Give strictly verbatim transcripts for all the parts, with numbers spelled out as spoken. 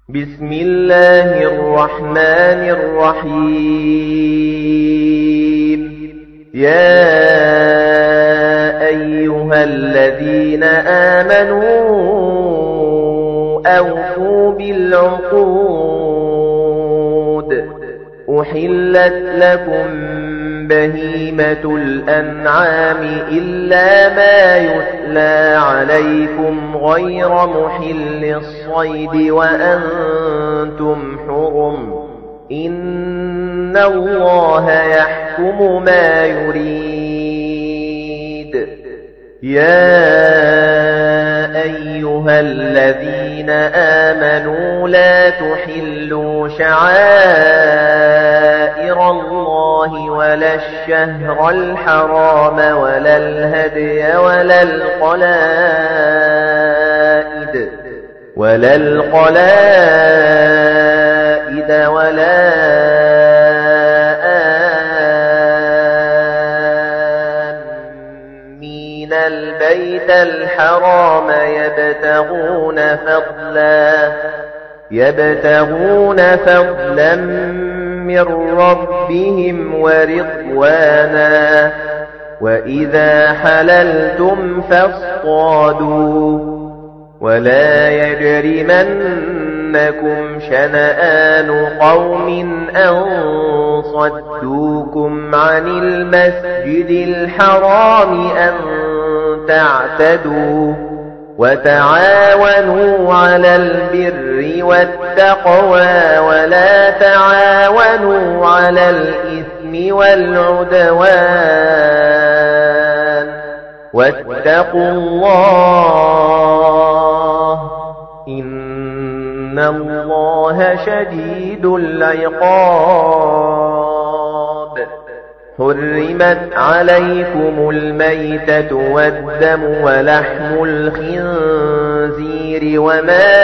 بسم الله الرحمن الرحيم. يا أيها الذين آمنوا أوفوا بالعقود. أحلت لكم بهيمة الأنعام إلا ما يتلى عليكم غير محل الصيد وأنتم حرم. إن الله يحكم ما يريد. يا أيها الذين آمنوا لا تحلوا شعائر الله ولا الشهر الحرام ولا الهدي ولا القلائد ولا القلائد ولا آمين البيت الحرام يبتغون فضلا يبتغون فضلا من ربهم ورضوانا. وإذا حللتم فاصطادوا ولا يجرمنكم شنآن قوم أن صدوكم عن المسجد الحرام أن تعتدوا. وتعاونوا على البر والتقوى ولا تعاونوا على الإثم والعدوان. واتقوا الله إن الله شديد العقاب. حرمت عليكم الميتة والدم ولحم الخنزير وما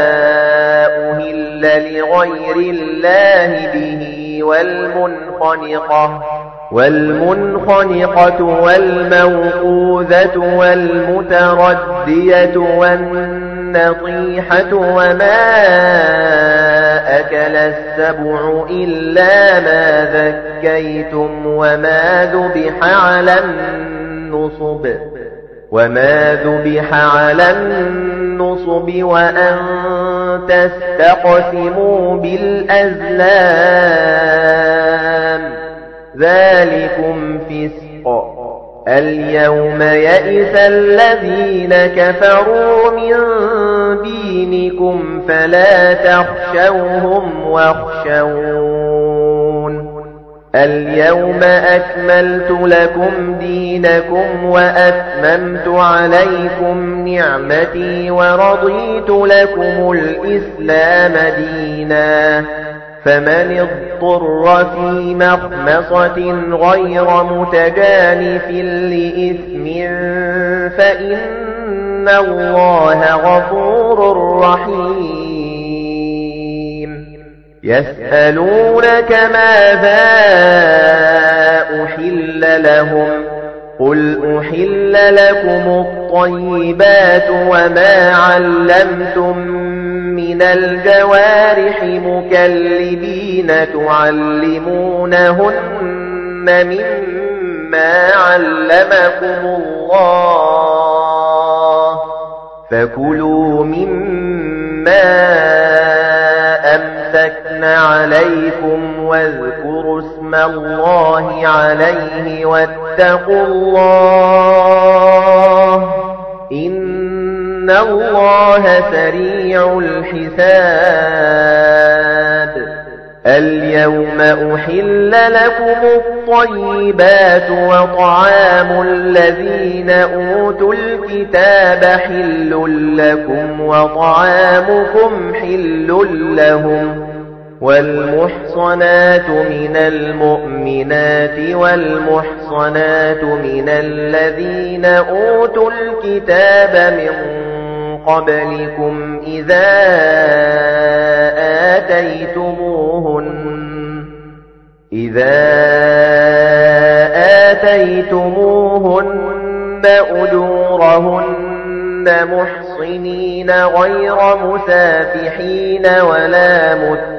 أهل لغير الله به والمنخنقة والمنخنقة والموقوذة والمتردية والنطيحة وما أكل السبع إلا ما ذكيتم وما ذبح على النصب وما ذبح على النصب وأن تستقسموا بالأزلام ذلكم فسق. اليوم يئس الذين كفروا من دينكم فلا تخشوهم واخشون. اليوم أكملت لكم دينكم وأتممت عليكم نعمتي ورضيت لكم الإسلام دينا. فمن اضطر في مخمصة غير متجانف لإثم فإن الله غفور رحيم. يسألونك ماذا أحل لهم قل أحل لكم الطيبات وما علمتم من الجوارح مكلبين تعلمونهن مما علمكم الله فكلوا مما أمسكن عليكم واذكروا اسم الله عليه واتقوا الله إن الله سريع الحساب. اليوم أحل لكم الطيبات وطعام الذين أوتوا الكتاب حل لكم وطعامكم حل لهم. والمحصنات من المؤمنات والمحصنات من الذين أوتوا الكتاب من قبلكم إذا آتيتموهن إذا آتيتموهن أجورهن محصنين مُحْصِنِينَ غَيْرَ مُسَافِحِينَ وَلَا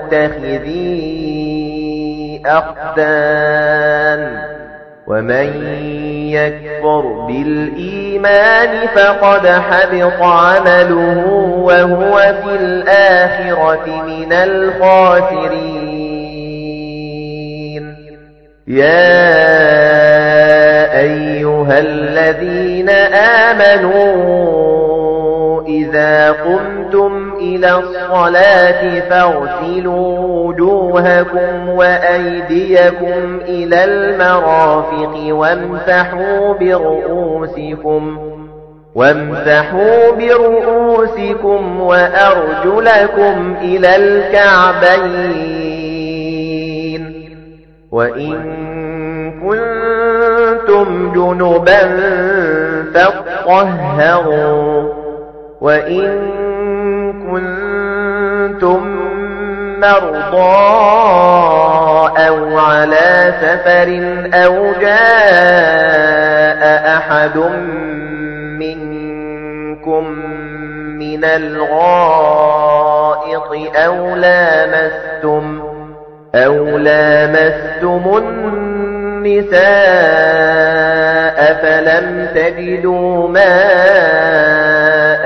مُتَّخِذِي أَخْدَانٍ وَمَن يَكْفُرْ بِالْإِيمَانِ فَقَدْ حَبِطَ عَمَلُهُ وَهُوَ فِي الْآخِرَةِ مِنَ الْخَاسِرِينَ يَا أَيُّهَا الَّذِينَ آمَنُوا إِذَا قُمْتُمْ إِلَى الصَّلَاةِ فَاغْسِلُوا وُجُوهَكُمْ وَأَيْدِيَكُمْ إِلَى الْمَرَافِقِ وَامْسَحُوا بِرُؤُوسِكُمْ وَامْسَحُوا بِرُؤُوسِكُمْ وَأَرْجُلَكُمْ إِلَى الْكَعْبَيْنِ وَإِن كُنتُمْ جُنُبًا فَاطَّهَّرُوا وَإِن كُنتُم مَّرْضَىٰ أَوْ عَلَىٰ سَفَرٍ أَوْ جَاءَ أَحَدٌ مِّنكُم مِّنَ الْغَائِطِ أَوْ لَامَسْتُمْ أَوْ لَامَسْتُمُ النِّسَاءَ فَلَمْ تَجِدُوا مَاءً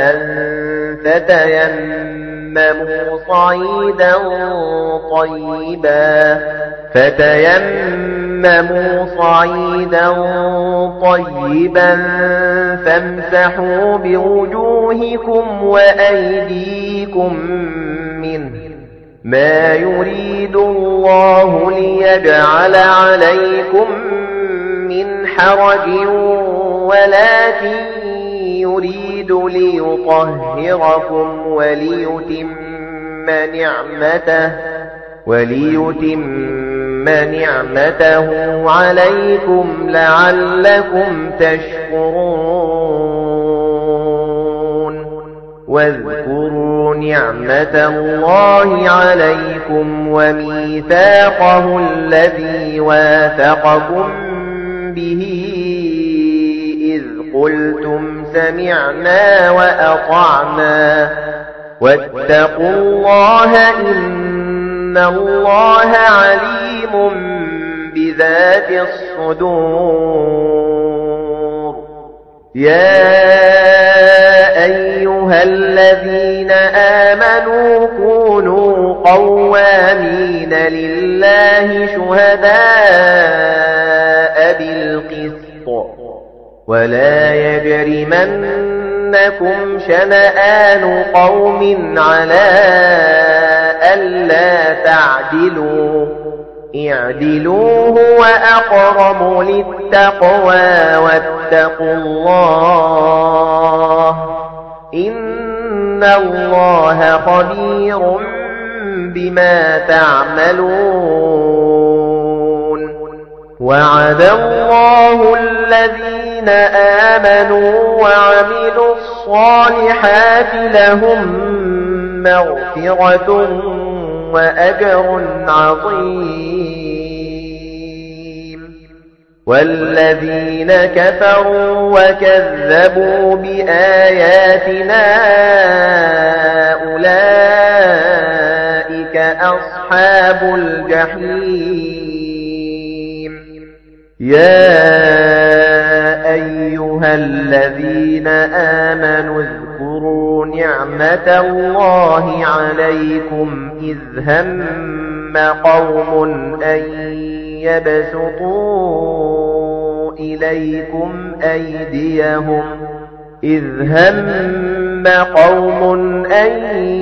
فَتَيَمَّمُوا صَعِيدًا طَيِّبًا فَتَيَمَّمُوا صَعِيدًا طَيِّبًا فَامْسَحُوا بِوُجُوهِكُمْ وَأَيْدِيكُمْ مِنْهُ مَا يُرِيدُ اللَّهُ لِيَجْعَلَ عَلَيْكُمْ مِنْ حَرَجٍ وَلَكِنْ يُرِيدُ لِيُطَهِّرَكُمْ وَلِيُتِمَّ نِعْمَتَهُ وَلِيُتِمَّ نِعْمَتَهُ عَلَيْكُمْ لَعَلَّكُمْ تَشْكُرُونَ وَاذْكُرُوا نِعْمَةَ اللَّهِ عَلَيْكُمْ وَمِيثَاقَهُ الَّذِي وَاثَقَكُم بِهِ إِذْ قُلْتُمْ سَمِعْنَا وَأَطَعْنَا وَاتَّقُوا اللَّهَ إِنَّ اللَّهَ عَلِيمٌ بِذَاتِ الصُّدُورِ يَا أَيُّهَا الَّذِينَ آمَنُوا كُونُوا قَوَّامِينَ لِلَّهِ شُهَدَاءَ بِالْقِسْطِ وَلَا يَجْرِمَنَّكُمْ شَنَآنُ قَوْمٍ عَلَىٰ أَلَّا تَعْدِلُوا اعْدِلُوا هُوَ أَقْرَبُ لِلتَّقْوَىٰ وَاتَّقُوا اللَّهَ إِنَّ اللَّهَ خَبِيرٌ بِمَا تَعْمَلُونَ وَعَدَ اللَّهُ الَّذِينَ آمَنُوا وَعَمِلُوا الصَّالِحَاتِ لَهُم مَّغْفِرَةٌ وَأَجْرٌ عَظِيمٌ وَالَّذِينَ كَفَرُوا وَكَذَّبُوا بِآيَاتِنَا أُولَئِكَ أَصْحَابُ الْجَحِيمِ يَا أَيُّهَا الَّذِينَ آمَنُوا اذْكُرُوا نِعْمَةَ اللَّهِ عَلَيْكُمْ إِذْ هَمَّ قَوْمٌ أَن يَبْسُطُوا إِلَيْكُمْ أَيْدِيَهُمْ إِذْ هَمَّ قَوْمٌ أَن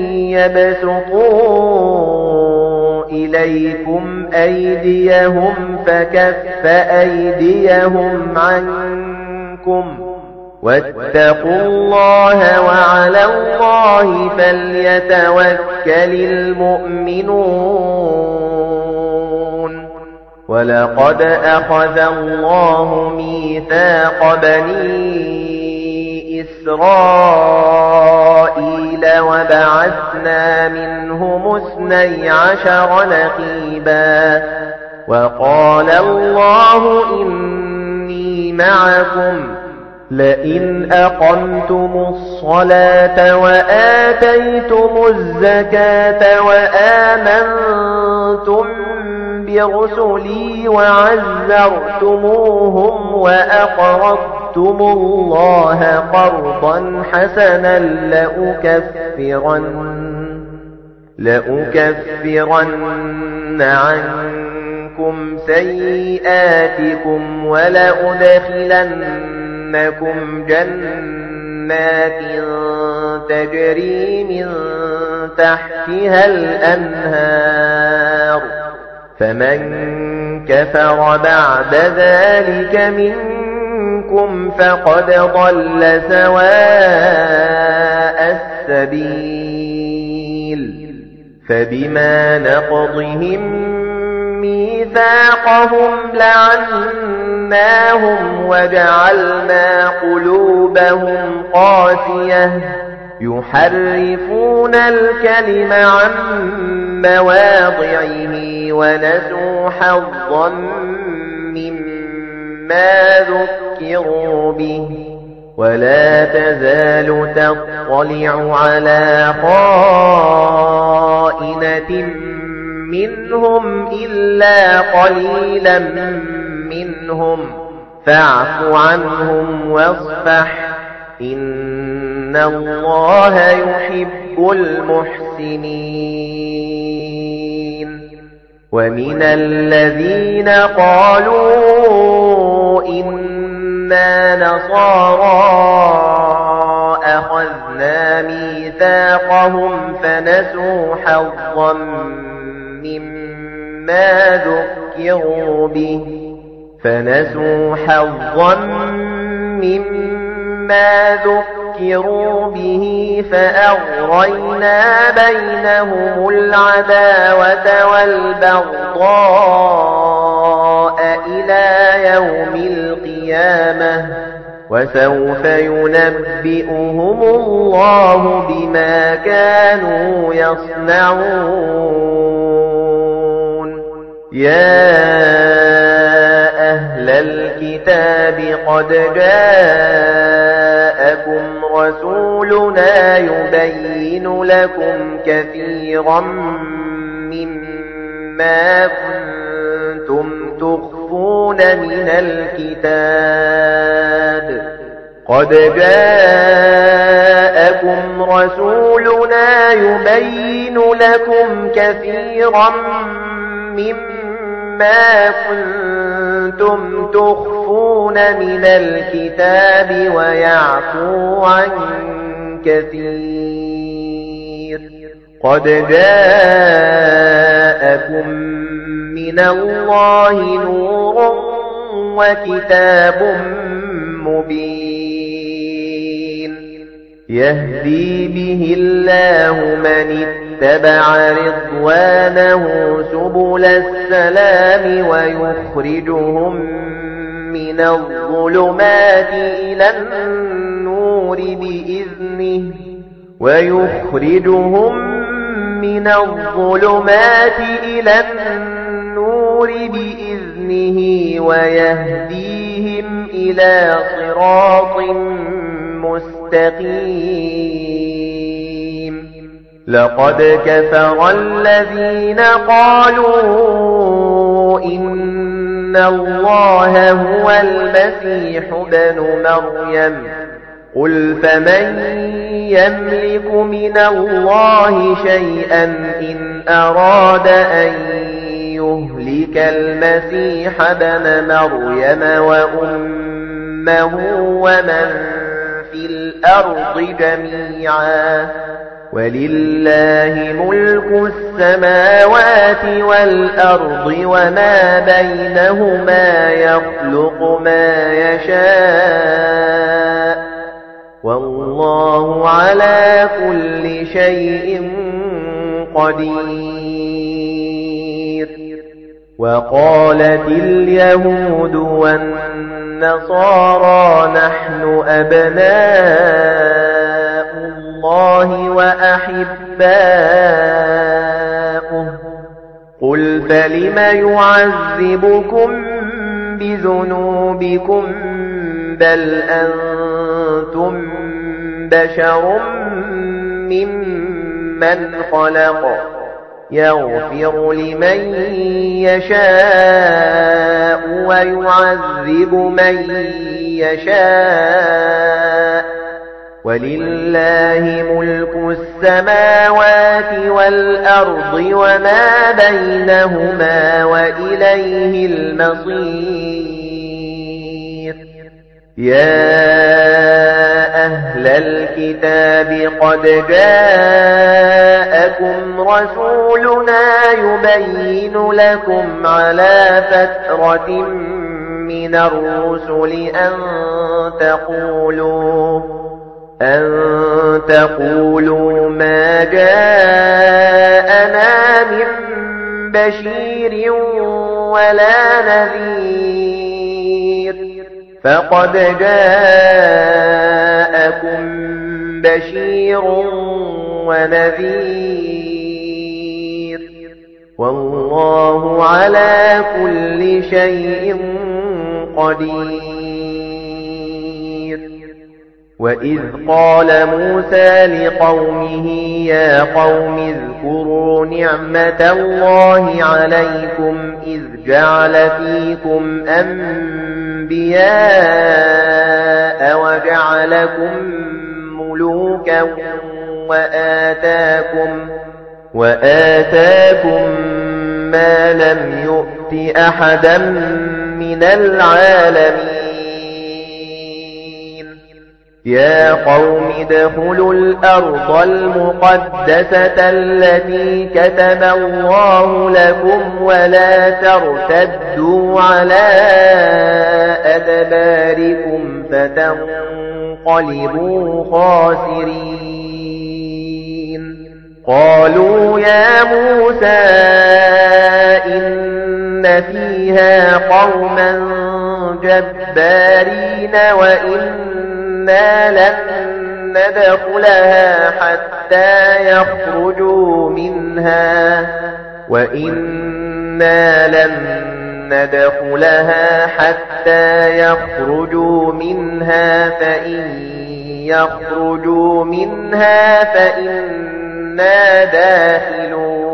يَبْسُطُوا إِلَيْكُمْ أَيْدِيَهُمْ فَكَفَّ أَيْدِيَهُمْ عَنكُمْ وَاتَّقُوا اللَّهَ وَعَلَى اللَّهِ فَلْيَتَوَكَّلِ الْمُؤْمِنُونَ وَلَقَدْ أَخَذَ اللَّهُ مِيثَاقَ بَنِي إِسْرَائِيلَ وَبَعَثْنَا مِنْهُمُ اثْنَيْ عَشَرَ نَقِيبًا وَقَالَ اللَّهُ إِنِّي مَعَكُمْ لئن أقمتم الصلاة وآتيتم الزكاة وآمنتم برسلي وعزرتموهم وأقرضتم الله قرضا حسنا لأكفرن, لأكفرن عنكم سيئاتكم ولأدخلنكم جنات تجري من تحتها الأنهار فمن كفر بعد ذلك منكم فقد ضل سواء السبيل فبما نقضهم ميثاقهم لعناهم وجعلنا قلوبهم قاسية يحرفون الكلم عن مواضعه ونسوا حظا مما ذكروا به ولا تزال تطلع على خائنة منهم إلا قليلا منهم فاعف عنهم واصفح إن الله يحب المحسنين ومن الذين قالوا إنا نصارى أخذنا ميثاقهم فنسوا حظا مما ذكروا به فنسوا حظا مما ذكروا به فأغرينا بينهم العداوة والبغضاء إلى يوم القيامة وسوف ينبئهم الله بما كانوا يصنعون يا أهل الكتاب قد جاءكم رسولنا يبين لكم كثيرا مما كنتم تخفون من الكتاب قد جاءكم رسولنا يبين لكم كثيرا مما كنتم تخفون من الكتاب ويعفو عن كثير قد جاءكم من الله نور وكتاب مبين يهدي به الله من اتبع رضوانه سبل السلام ويخرجهم من الظلمات إلى النور بإذنه ويخرجهم من الظلمات إلى النور بإذنه ويهديهم إلى صراط مستقيم لقد كفر الذين قالوا إن الله هو المسيح ابن مريم قل فمن يملك من الله شيئا إن أراد أن يهلك المسيح ابن مريم وأمه ومن في الأرض جميعا ولله ملك السماوات والأرض وما بينهما يخلق ما يشاء والله على كل شيء قدير وقالت اليهود والنصارى نحن أبناء الله وأحباؤه قل فلم يعذبكم بذنوبكم بل أنتم بشر ممن خلق يغفر لمن يشاء ويعذب من يشاء ولله ملك السماوات والأرض وما بينهما وإليه المصير. يا أهل الكتاب قد جاءكم رسولنا يبين لكم على فترة من الرسل أن تقولوا أن تقولوا ما جاءنا من بشير ولا نذير فقد جاءكم بشير ونذير والله على كل شيء قدير. وإذ قال موسى لقومه يا قوم اذكروا نعمة الله عليكم إذ جعل فيكم أنبياء وجعلكم ملوكا وآتاكم وآتاكم ما لم يؤت أحدا من العالمين. يا قوم ادخلوا الأرض المقدسة التي كتب الله لكم ولا ترتدوا على أدباركم فتنقلبوا خاسرين. قالوا يا موسى إن فيها قوما جبارين وإنا لن ندخلها حتى يخرجوا منها وإنا لن ندخلها حتى يخرجوا منها فإن يخرجوا منها فإنا داخلون.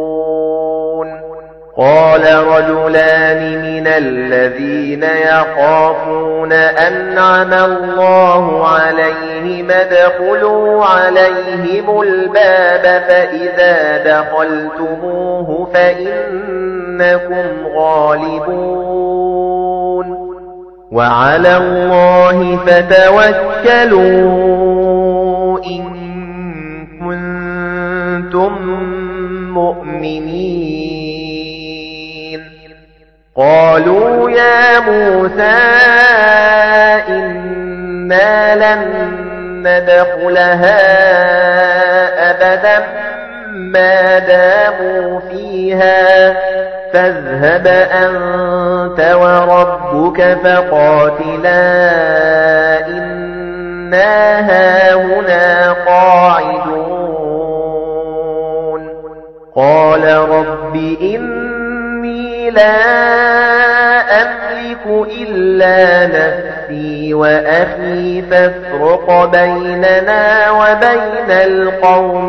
قال رجلان من الذين يخافون أنعم الله عليهم ادخلوا عليهم الباب فإذا دخلتموه فإنكم غالبون وعلى الله فتوكلوا إن كنتم مؤمنين. قالوا يا موسى إنا لن ندخلها أبدا ما داموا فيها فاذهب أنت وربك فقاتلا إنا هاهنا قاعدون. قال رب إني لا أملك إلا نفسي وأخي فافرق بيننا وبين القوم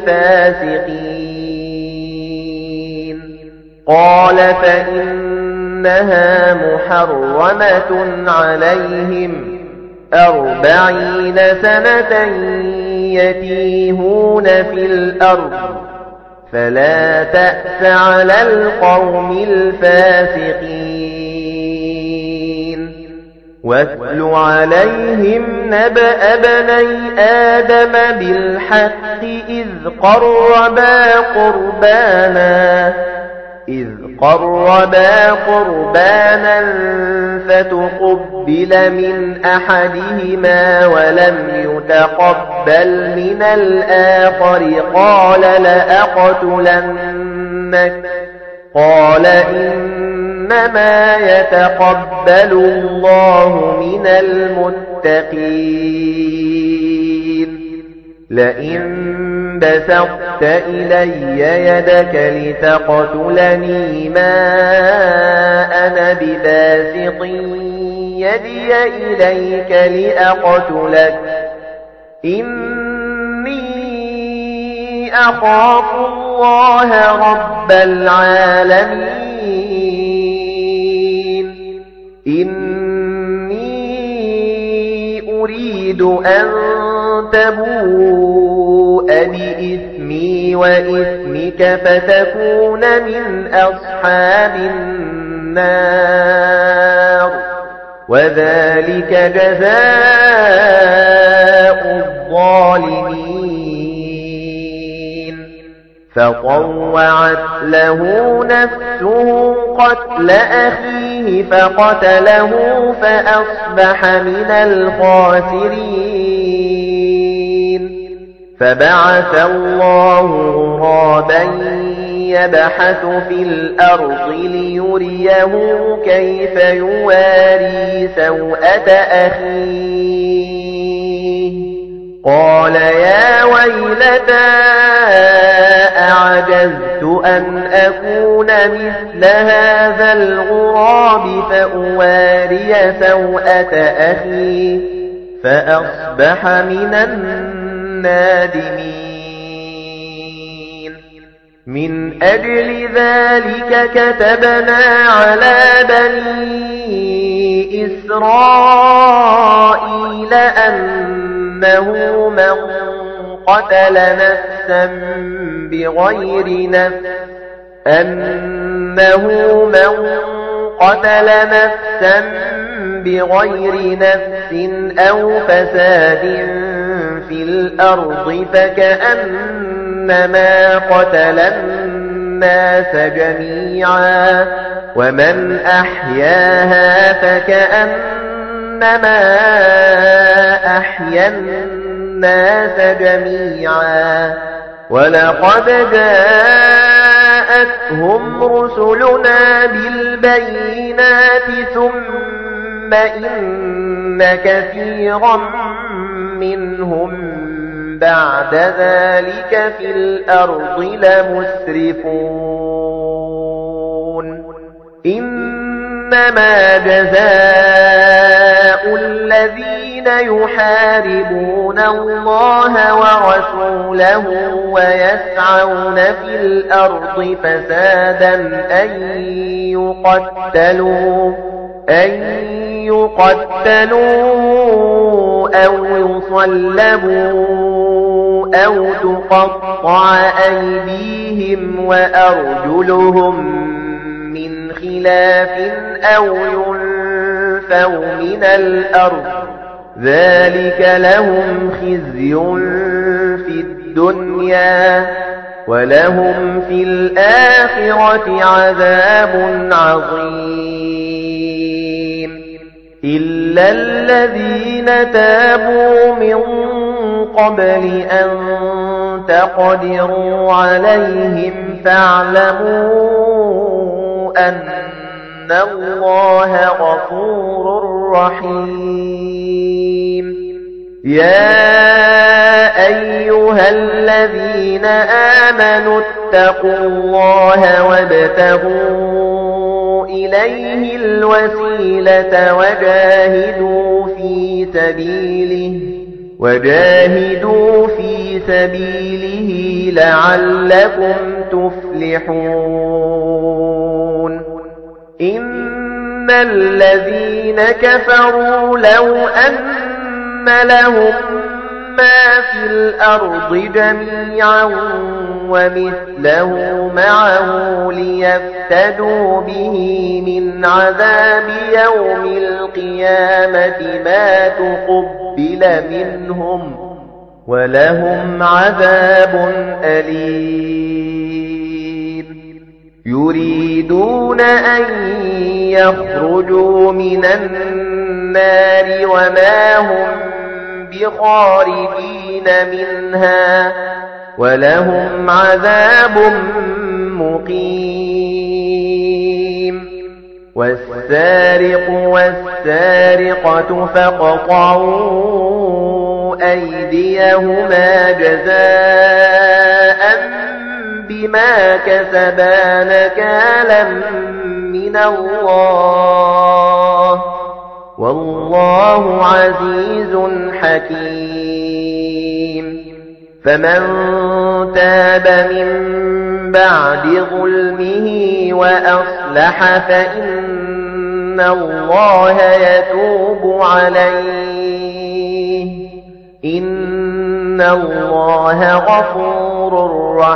الفاسقين. قال فإنها محرمة عليهم أربعين سنة يتيهون في الأرض فلا تأس على القوم الفاسقين. واتل عليهم نبأ بني آدم بالحق إذ قربا قربانا إذ قربا قربانا فتقبل من أحدهما ولم يتقبل من الآخر قال لأقتلنك قال إنما يتقبل الله من المتقين. لئن بسطت إلي يدك لتقتلني ما أنا بباسط يدي إليك لأقتلك إني أخاف الله رب العالمين إني أريد أن تبوء بإثمي وإثمك فتكون من أصحاب النار وذلك جزاء الظالمين فطوعت له نفسه قتل أخيه فقتله فأصبح من الخاسرين فبعث الله غرابا يبحث في الأرض ليريه كيف يواري سوءة أخيه قال يا ويلتى أعجزت أن أكون مثل هذا الغراب فأواري سوءة أخي فأصبح من النادمين من أجل ذلك كتبنا على بني إسرائيل أنه من قتل نفسا بغير نفس أنه من قتل نفسا بغير نفس أو فساد في الأرض فكأنما قتل الناس جميعا ومن أحياها فكأنما أحيا الناس جميعا ولقد جاءتهم رسلنا بالبينات ثم إن كثيرا منهم بعد ذلك في الأرض لمسرفون إنما جزاء الذين يحاربون الله ورسوله ويسعون في الأرض فسادا أن يقتلوا أن يقتلوا أو يصلبوا أو تقطع أيديهم وأرجلهم من خلاف أو ينفوا من الأرض ذلك لهم خزي في الدنيا ولهم في الآخرة عذاب عظيم إلا الذين تابوا من قبل أن تقدروا عليهم فاعلموا أن الله غفور رحيم يا أيها الذين آمنوا اتقوا الله وابتغوا إليه الوسيلة وجاهدوا في سبيله وجاهدوا في سبيله لعلكم تفلحون إن الذين كفروا لو أن لهم ما في الأرض جميعا ومثله معه ليفتدوا به من عذاب يوم القيامة ما تقبل منهم ولهم عذاب أليم يريدون أن يخرجوا من النار وما هم بخارجين منها ولهم عذاب مقيم والسارق والسارقة فاقطعوا أيديهما جزاء بما كسبا نكالا من الله والله عزيز حكيم فمن تاب من بعد ظلمه وأصلح فإن الله يتوب عليه إن الله غفور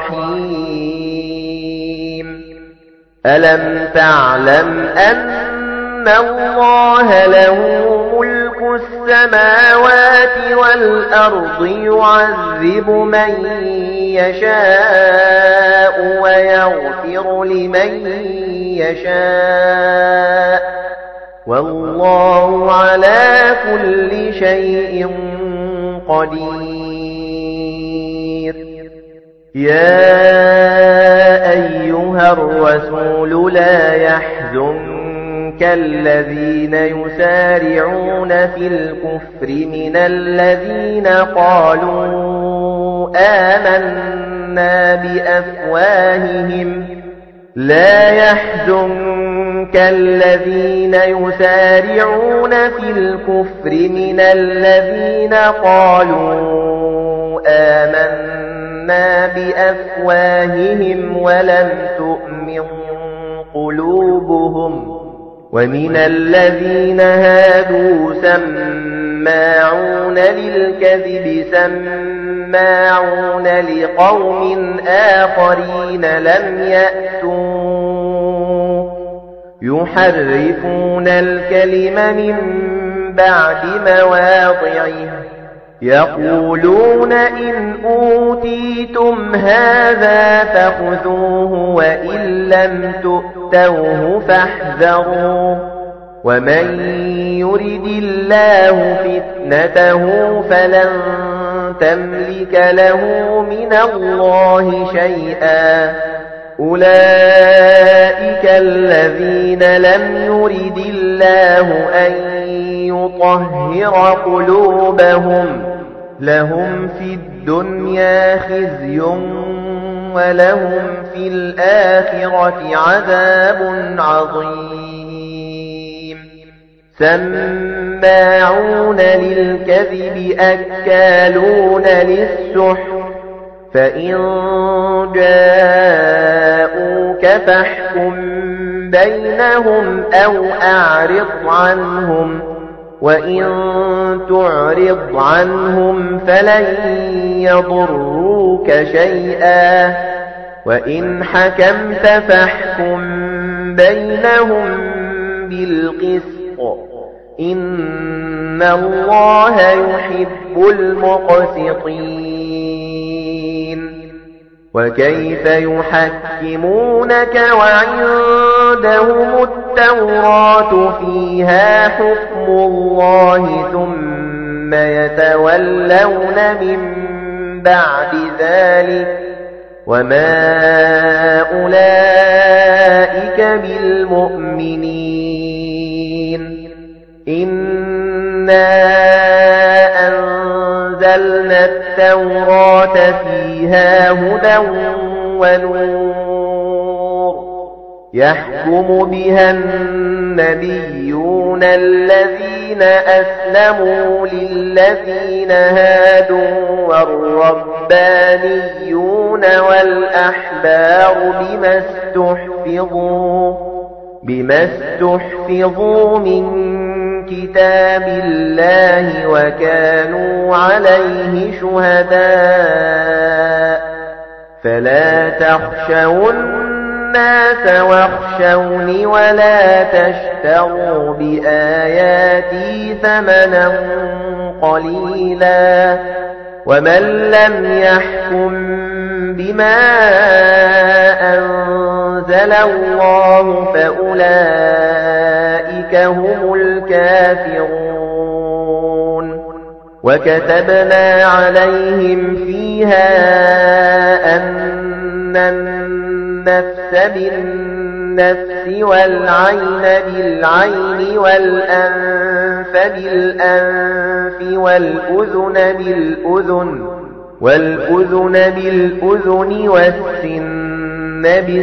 رحيم ألم تعلم أن الله له ملك السماوات والأرض يعذب من يشاء ويغفر لمن يشاء والله على كل شيء قدير يا أيها الرسول لا يحزنك الذين يسارعون في الكفر من الذين قالوا آمنا بأفواههم لا يحزنك الذين يسارعون في الكفر من الذين قالوا آمنا بأفواههم ولم تؤمن قلوبهم ومن الذين هادوا سماعون للكذب سماعون لقوم آخرين لم يأتوا يحرفون الكلم من بعد مواضعه يقولون إن أوتيتم هذا فخذوه وإن لم تؤتوه فاحذروا ومن يرد الله فتنته فلن تملك له من الله شيئا أولئك الذين لم يرد الله أن يطهر قلوبهم لهم في الدنيا خزي ولهم في الآخرة عذاب عظيم سماعون للكذب أكالون للسحت فإن جاءوك فاحكم بينهم أو أعرض عنهم وإن تعرض عنهم فلن يضروك شيئا وإن حكمت فاحكم بينهم بالقسط إن الله يحب المقسطين وكيف يحكمونك وعندهم التوراة فيها حكم الله ثم يتولون من بعد ذلك وما أولئك بالمؤمنين إنا أنزلنا التوراة فيها هدى ونور يحكم بها النبيون الذين أسلموا للذين هادوا والربانيون والأحبار بما استحفظوا بما استحفظوا من كتاب الله وكانوا عليه شهداء فلا تخشوا الناس واخشوني ولا تشتروا بآياتي ثمنا قليلا ومن لم يحكم بما أنزل الله فأولئك هم الكافرون وكتبنا عليهم فيها أن النفس بالنفس والعين بالعين والأنف بالأنف والأذن بالأذن والأذن بالأذن والسن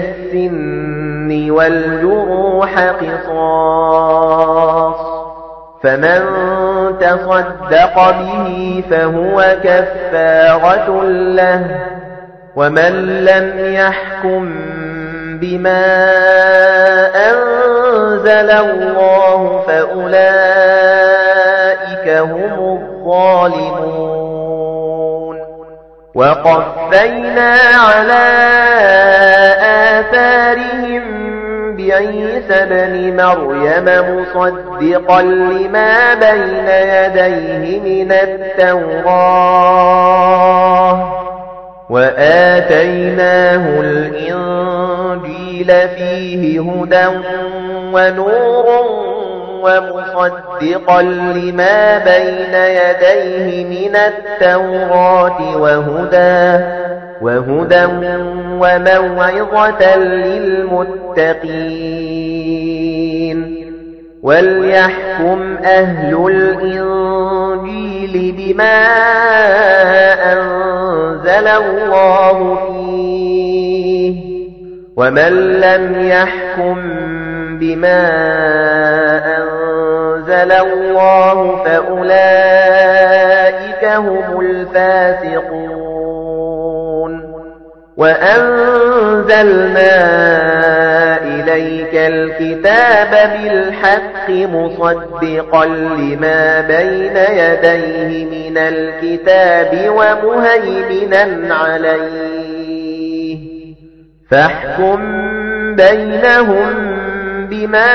بالسن والجروح قصاص فمن تصدق به فهو كفارة له ومن لم يحكم بما أنزل الله فأولئك هم الظالمون وقفينا على آثارهم بعيسى ابن مريم مصدقا لما بين يديه من التوراة وآتيناه الإنجيل فيه هدى ونور ومصدقا لما بين يديه من التوراة وهدى وهدى وموعظة للمتقين وليحكم أهل الإنجيل بما أنزل الله فيه ومن لم يحكم بما أنزل الله فأولئك هم الفاسقون وأنزلنا إليك الكتاب بالحق مصدقا لما بين يديه من الكتاب ومهيمنا عليه فاحكم بينهم بما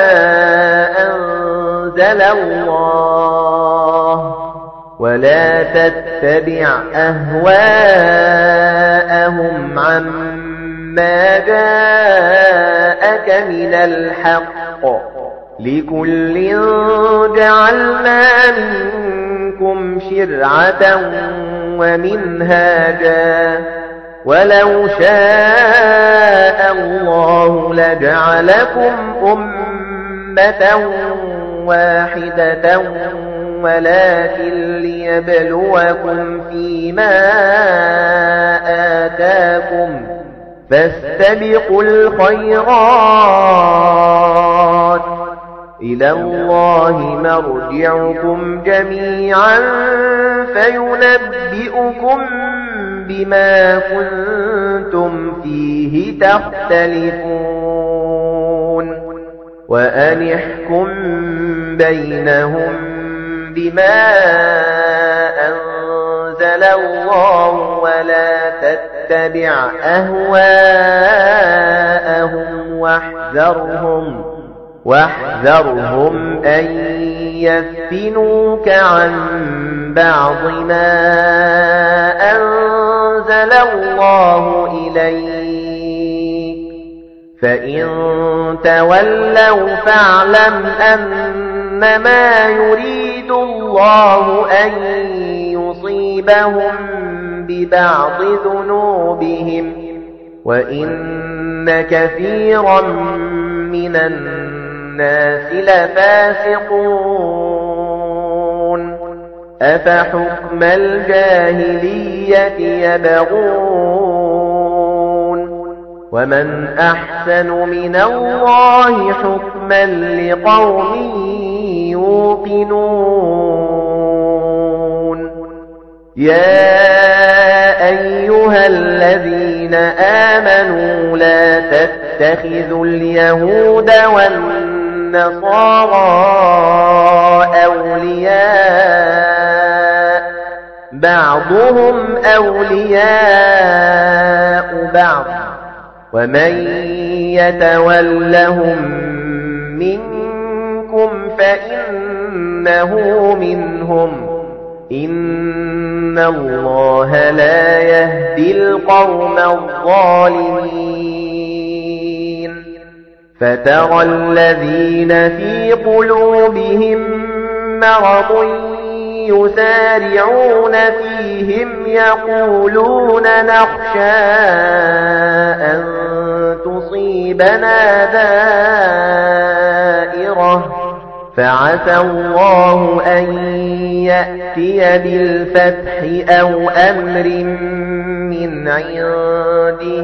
أنزل الله ولا تتبع أهواءهم عما جاءك من الحق لكل جعلنا منكم شرعة ومنهاجا ولو شاء الله لجعلكم أمة واحدة ولكن ليبلوكم فيما آتاكم فاستبقوا الخيرات إلى الله مرجعكم جميعا فينبئكم بما كنتم فيه تختلفون وأن احكم بينهم بما أنزل الله ولا تتبع أهواءهم واحذرهم واحذرهم أن يفتنوك عن بعض ما أنزل الله إليك فإن تولوا فاعلم أنما يريد الله أن يصيبهم ببعض ذنوبهم وإن كثيرا من الناس لفاسقون أفحكم الجاهلية يبغون ومن أحسن من الله حكما لقوم يوقنون يا أيها الذين آمنوا لا تتخذوا اليهود والنصارى أولياء بعضهم أولياء بعض ومن يتولهم منكم فإنه منهم إن الله لا يهدي القوم الظالمين فترى الذين في قلوبهم مرض يسارعون فيهم يقولون نخشى أن تصيبنا دائرة فعسى الله أن يأتي بالفتح أو أمر من عنده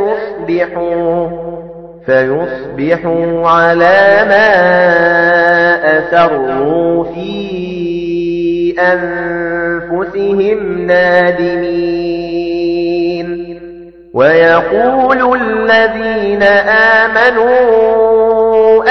فيصبحوا فيصبحوا على ما أسروا في أنفسهم نادمين ويقول الذين آمنوا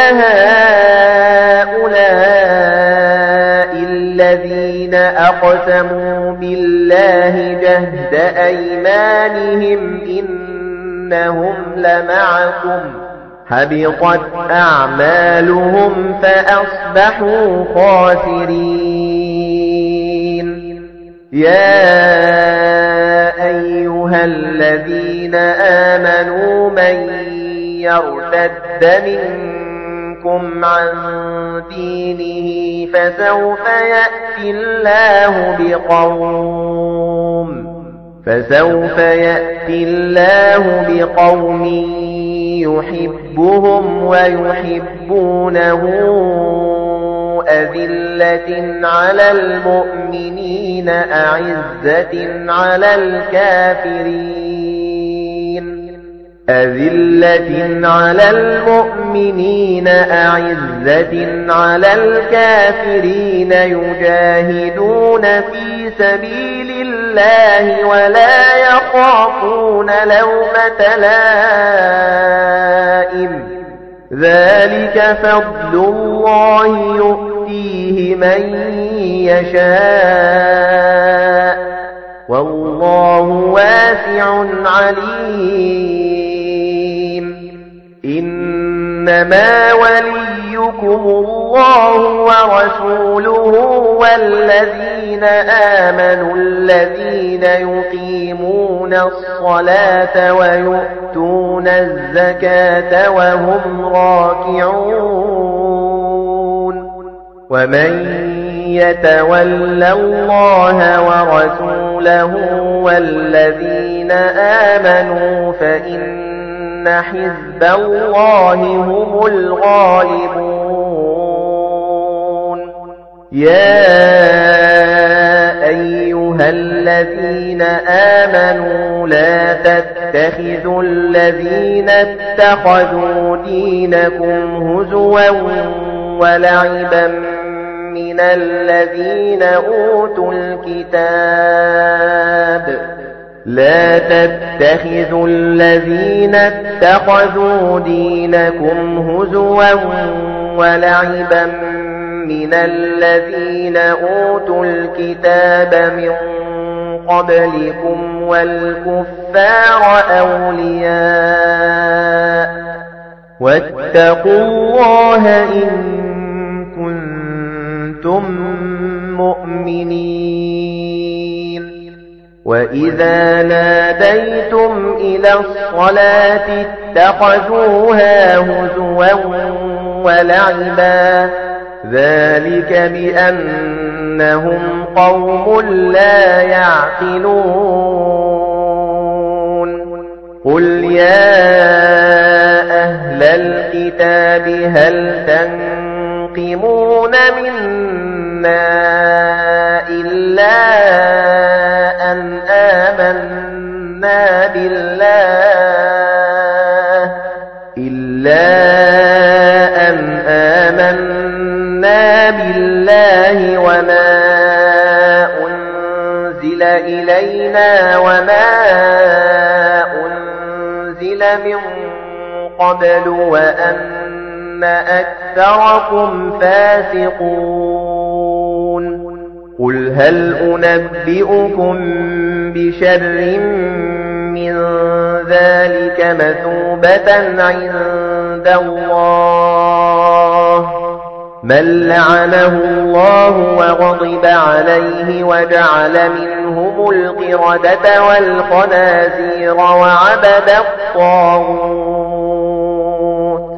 أهؤلاء الذين أقسموا بالله جهد أيمانهم إنهم لمعكم حبطت أعمالهم فأصبحوا خاسرين يا أيها الذين آمنوا من يرتد منكم عن دينه فسوف يأتي الله بقوم فسوف يأتي الله بقوم يحبهم ويحبونه أذلة على المؤمنين أعزة على الكافرين أذلة على المؤمنين أعزة على الكافرين يجاهدون في سبيل الله ولا يخافون لومة لائم ذلك فضل الله يؤتيه من يشاء والله واسع عليم إنما وليكم الله ورسوله والذين آمنوا الذين يقيمون الصلاة ويؤتون الزكاة وهم راكعون ومن يتول الله ورسوله والذين آمنوا فإن حزب الله هم الغالبون يا أيها الذين آمنوا لا تتخذوا الذين اتخذوا دينكم هزوا ولعبا من الذين أوتوا الكتاب لا تتخذوا الذين اتخذوا دينكم هزوا ولعبا من الذين أوتوا الكتاب من قبلكم والكفار أولياء واتقوا الله إن كنتم مؤمنين وَإِذَا نَادَيْتُمْ إِلَى الصَّلَاةِ اتَّخَذُوهَا هُزُوًا وَلَعِبًا ذَلِكَ بِأَنَّهُمْ قَوْمٌ لَّا يَعْقِلُونَ قُلْ يَا أَهْلَ الْكِتَابِ هَلْ تَنقِمُونَ مِنَّا إِلَّا أَنْ آمَنَّا بِاللَّهِ إِلَّا أَنْ آمَنَّا بِاللَّهِ وَمَا أُنْزِلَ إِلَيْنَا وَمَا أُنْزِلَ مِنْ قَبْلُ وَأَنَّ أَكْثَرَكُمْ فَاسِقُونَ قُلْ هَلْ أُنَبِّئُكُم بِشَرٍّ مِّن ذَلِكَ مَثُوبَةً عِندَ اللَّهِ مَن لَّعَنَهُ اللَّهُ وَغَضِبَ عَلَيْهِ وَجَعَلَ مِنْهُمُ الْقِرَدَةَ وَالْخَنَازِيرَ وَعَبَدَ الطَّاغُوتَ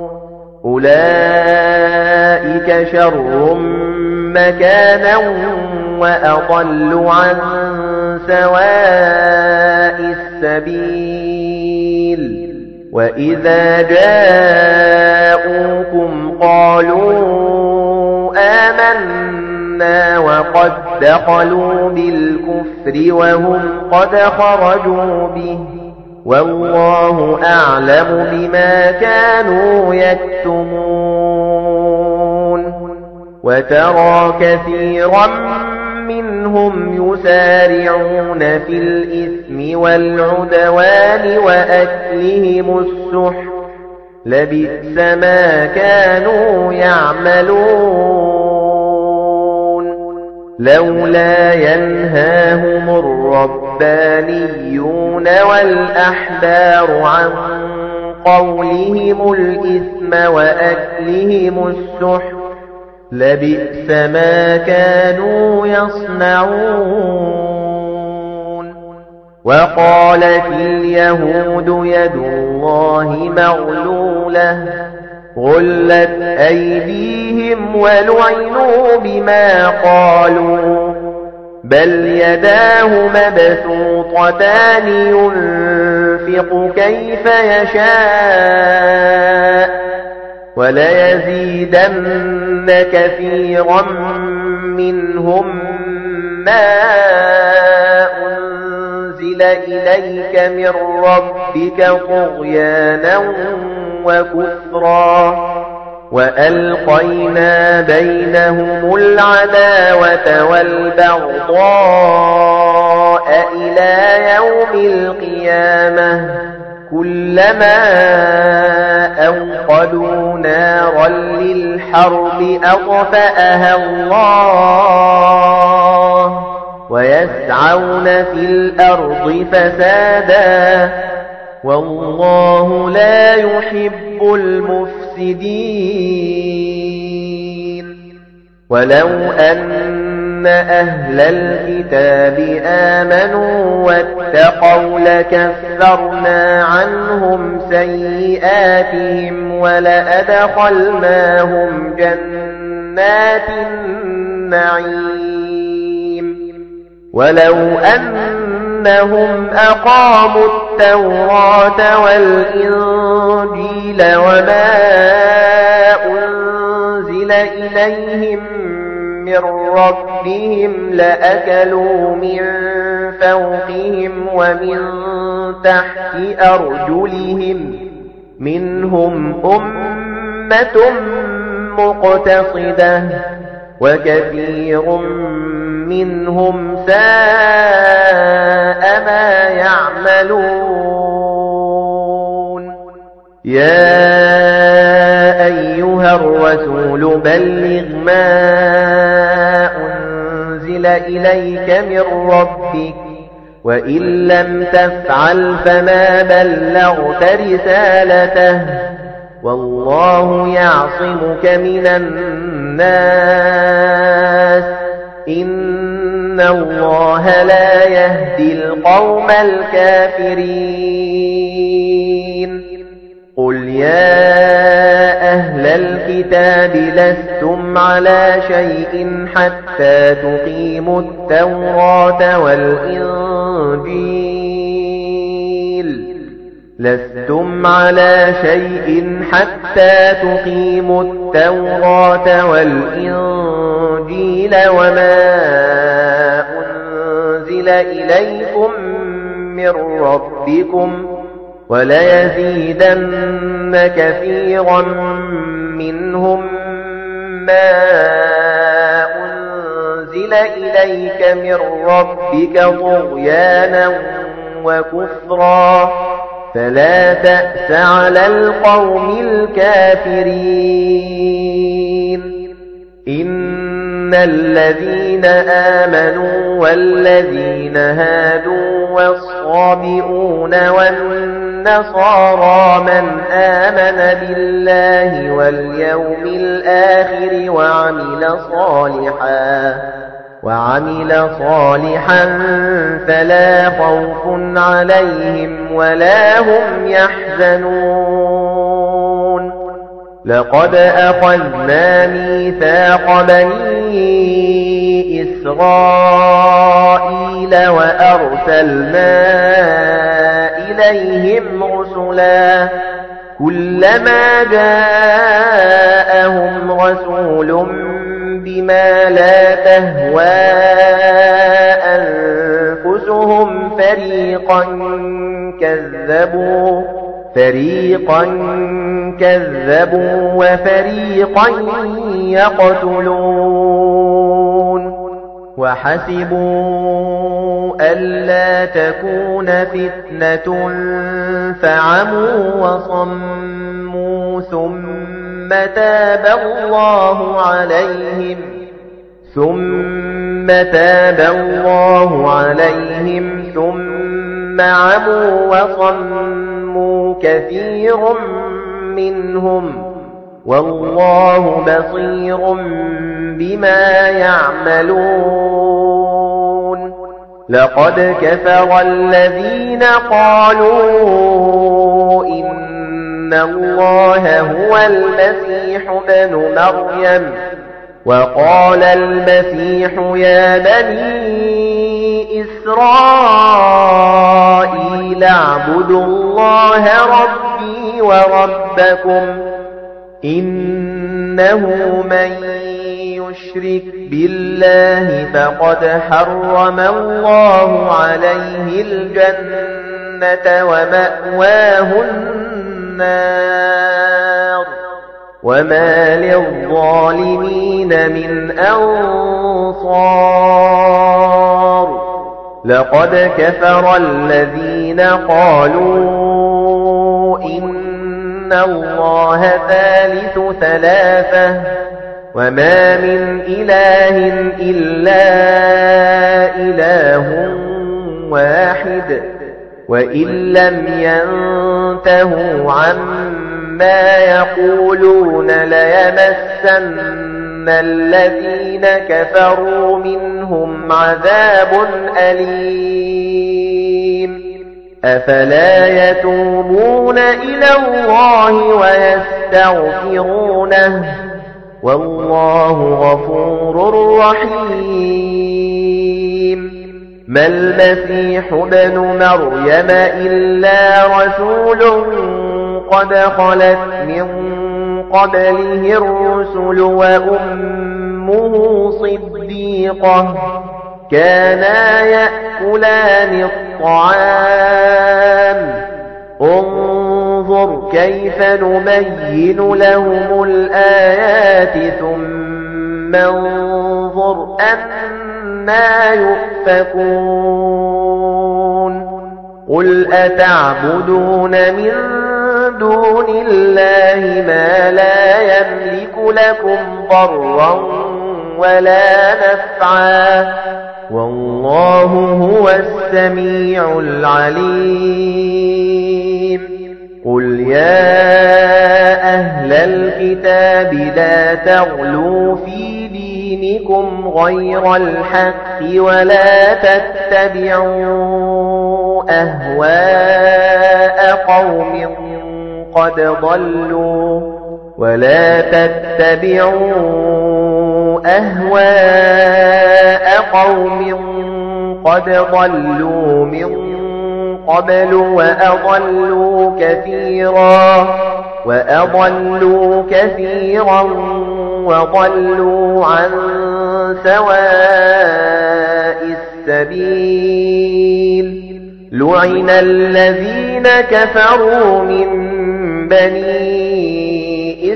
أُولَئِكَ شَرٌّ مَكَانًا وَأَضَلُّ عَن سَوَاءِ السَّبِيلِ وَإِذَا جَاءُوكُمْ قَالُوا آمَنَّا وَقَدْ دَخَلُوا بِالْكُفْرِ وَهُمْ قَدْ خَرَجُوا بِهِ وَاللَّهُ أَعْلَمُ بِمَا كَانُوا يَكْتُمُونَ وترى كثيرا منهم يسارعون في الإثم والعدوان وأكلهم السحت لبئس ما كانوا يعملون لولا ينهاهم الربانيون والأحبار عن قولهم الإثم وأكلهم السحت لبئس ما كانوا يصنعون وقالت اليهود يد الله مغلولة غلت أيديهم ولعنوا بما قالوا بل يداه مبسوطتان ينفق كيف يشاء وليزيدن كثيرا منهم ما أنزل إليك من ربك طغيانا وكفرا وألقينا بينهم العداوة والبغضاء إلى يوم القيامة كلما أوقدوا نارا للحرب أطفأها الله ويسعون في الأرض فسادا والله لا يحب المفسدين ولو أن أهل الكتاب آمنوا واتقوا لكفرنا عنهم سيئاتهم ولأدخلناهم جنات النعيم ولو أنهم أقاموا التوراة والإنجيل وما أنزل إليهم من ربهم لأكلوا من فوقهم ومن تحت أرجلهم منهم أمة مقتصدة وكثير منهم ساء ما يعملون يا أيها الرسول بلغ ما أنزل إليك من ربك وإن لم تفعل فما بلغت رسالته والله يعصمك من الناس إن الله لا يهدي القوم الكافرين قل يا أهل الكتاب لستم على شيء حتى تقيموا التوراة والإنجيل لستم على شيء حتى تقيموا التوراة والإنجيل وما أنزل إليكم من ربكم وليزيدن كثيرا منهم ما أنزل إليك من ربك طغيانا وكفرا فلا تأس على القوم الكافرين إن الذين آمنوا والذين هادوا والصابئون والنصارى من آمن بالله واليوم الآخر وعمل صالحا وعمل صالحا فلا خوف عليهم ولا هم يحزنون لقد أخذنا ميثاق بني إسرائيل وأرسلنا إليهم رسلا كلما جاءهم رسول بما لا تهوى أنفسهم فريقا كذبوا فريقا كذبوا وفريقا يقتلون وحسبوا ألا تكون فتنة فعموا وصموا ثم تاب الله عليهم ثم تاب الله عليهم ثم عموا وصموا كثير منهم والله بصير بما يعملون لقد كفر الذين قالوا إن الله هو المسيح ابن مريم وقال المسيح يا بني إسرائيل اعبدوا الله ربي وربكم إنه من يشرك بالله فقد حرم الله عليه الجنة ومأواه النار وما للظالمين من أنصار لقد كفر الذين قالوا إن الله ثالث ثلاثة وما من إله إلا إله واحد وإن لم ينتهوا عما يقولون ليمسن الذين كفروا منهم عذاب أليم أفلا يتوبون إلى الله ويستغفرونه والله غفور رحيم ما المسيح ابن مريم إلا رسول قد خلت من قبله الرسل وأمه صديقة كانا يأكلان الطعام انظر كيف نبين لهم الآيات ثم انظر أنا يؤفكون قل أتعبدون من دون الله ما لا يملك لكم ضرا ولا نفعا والله هو السميع العليم قل يا أهل الكتاب لا تغلوا في دينكم غير الحق ولا تتبعوا أهواء قوم قد ضلوا ولا تتبعوا أهواء قوم قد ضلوا من قبل وأضلوا كثيرا وأضلوا كثيرا وضلوا عن سواء السبيل لعن الذين كفروا من بني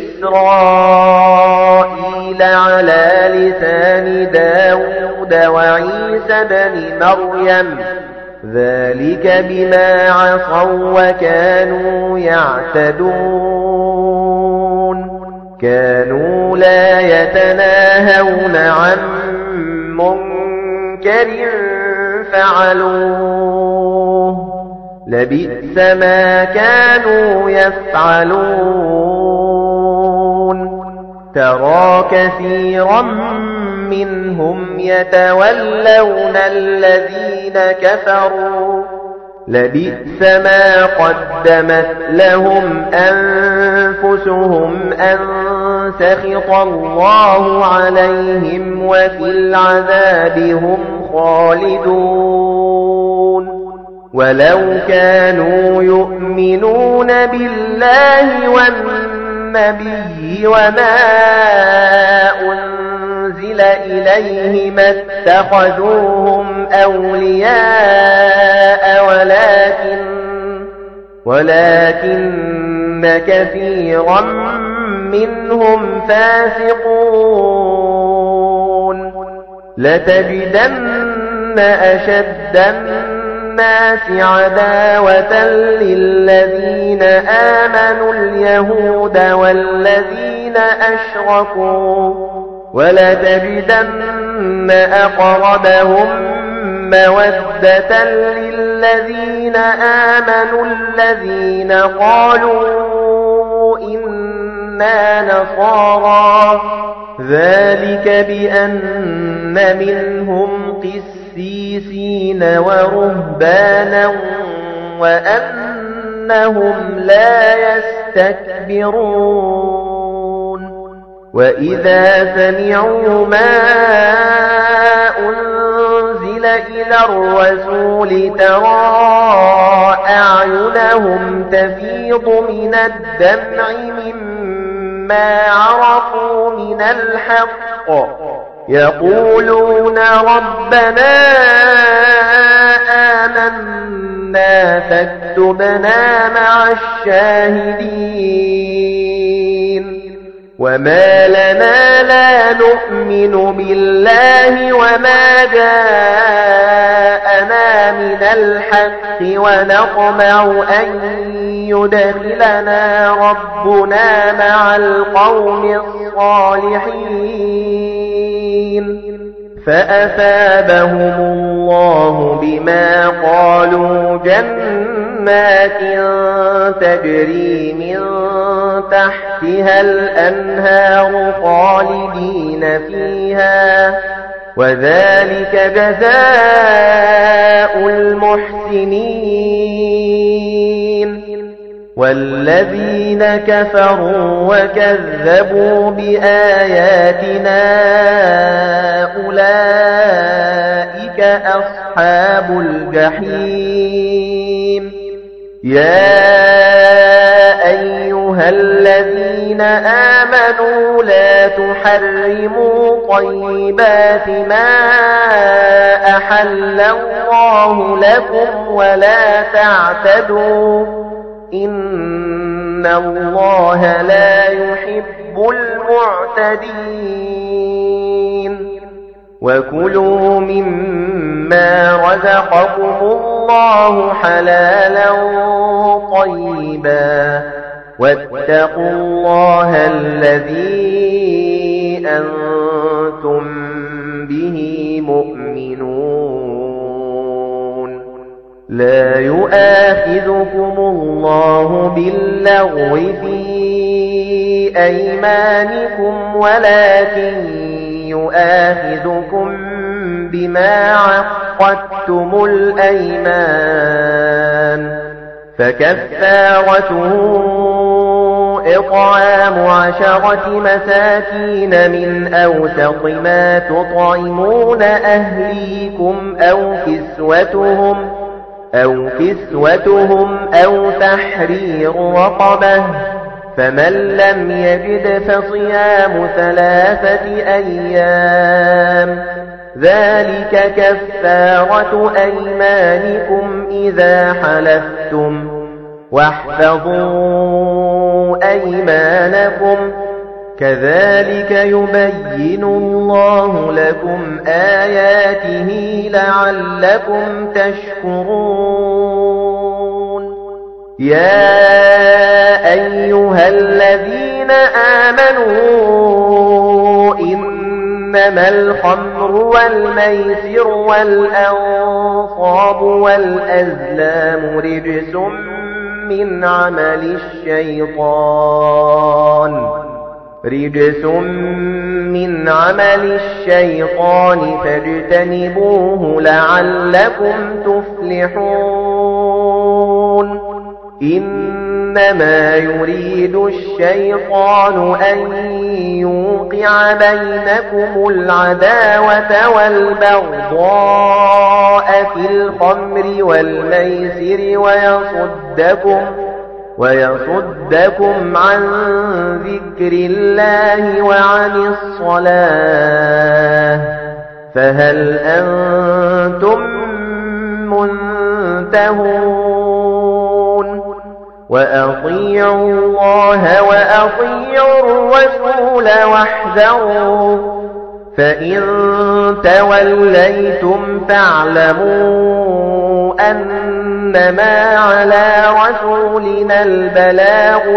إسرائيل على لسان داود وعيسى بن مريم ذلك بما عصوا وكانوا يعتدون كانوا لا يتناهون عن منكر فعلوه لبئس ما كانوا يفعلون ترى كثيرا منهم يتولون الذين كفروا لبئس ما قدمت لهم أنفسهم أن سخط الله عليهم وفي العذاب هم خالدون ولو كانوا يؤمنون بالله والنبي وما أنزل إليه ما اتخذوهم أولياء ولكن ولكن كثيرا منهم فاسقون لتجدن أشد الناس عداوة للذين آمنوا اليهود والذين أشركوا ولتجدن أقربهم مودة للذين آمنوا الذين قالوا إنا نصارى ذلك بأن منهم قسيسين ورهبانا وأنهم لا يستكبرون وإذا سمعوا ما أنزل إلى الرسول ترى أعينهم تفيض من الدمع مما عرفوا من الحق يقولون ربنا آمنا فاكتبنا مع الشاهدين وما لنا لا نؤمن بالله وما جاءنا من الحق ونطمع أن يدخلنا ربنا مع القوم الصالحين فأثابهم الله بما قالوا جنات تجري من تحتها الأنهار خالدين فيها وذلك جزاء المحسنين والذين كفروا وكذبوا بآياتنا أولئك أصحاب الجحيم يا أيها الذين آمنوا لا تحرموا طيبات ما أحل الله لكم ولا تعتدوا إن الله لا يحب المعتدين وكلوا مما رزقكم الله حلالا طيبا واتقوا الله الذي أنتم به مؤمنون لا يؤاخذكم الله باللغو في أيمانكم ولكن يؤاخذكم بما عقدتم الأيمان فكفارته إطعام عشرة مساكين من أوسط ما تطعمون أهليكم أو كسوتهم أو كسوتهم أو تحرير رقبة فمن لم يجد فصيام ثلاثة أيام ذلك كفارة أيمانكم إذا حلفتم واحفظوا أيمانكم كذلك يبين الله لكم آياته لعلكم تشكرون يا أيها الذين آمنوا إنما الخمر والميسر والأنصاب والأزلام رجس من عمل الشيطان رجس من عمل الشيطان فاجتنبوه لعلكم تفلحون إنما يريد الشيطان أن يوقع بينكم العداوة والبغضاء في الخمر والميسر ويصدكم ويصدكم عن ذكر الله وعن الصلاة فهل أنتم منتهون وأطيعوا الله وأطيعوا الرسول واحذروا فإن توليتم فاعلموا أنما على رسولنا البلاغ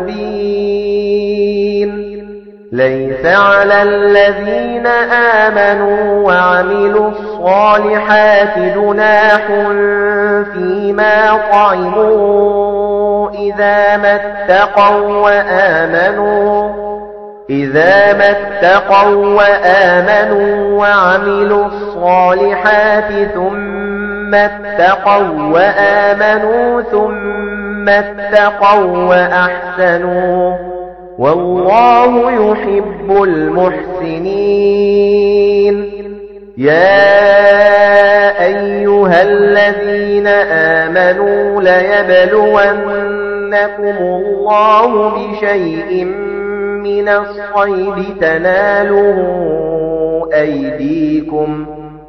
المبين ليس على الذين آمنوا وعملوا الصالحات جناح فيما طعموا إذا ما اتقوا وآمنوا إذا ما اتقوا وآمنوا وعملوا الصالحات ثم اتقوا وآمنوا ثم اتقوا وأحسنوا والله يحب المحسنين يا أيها الذين آمنوا ليبلونكم الله بشيء من الصيد تناله أيديكم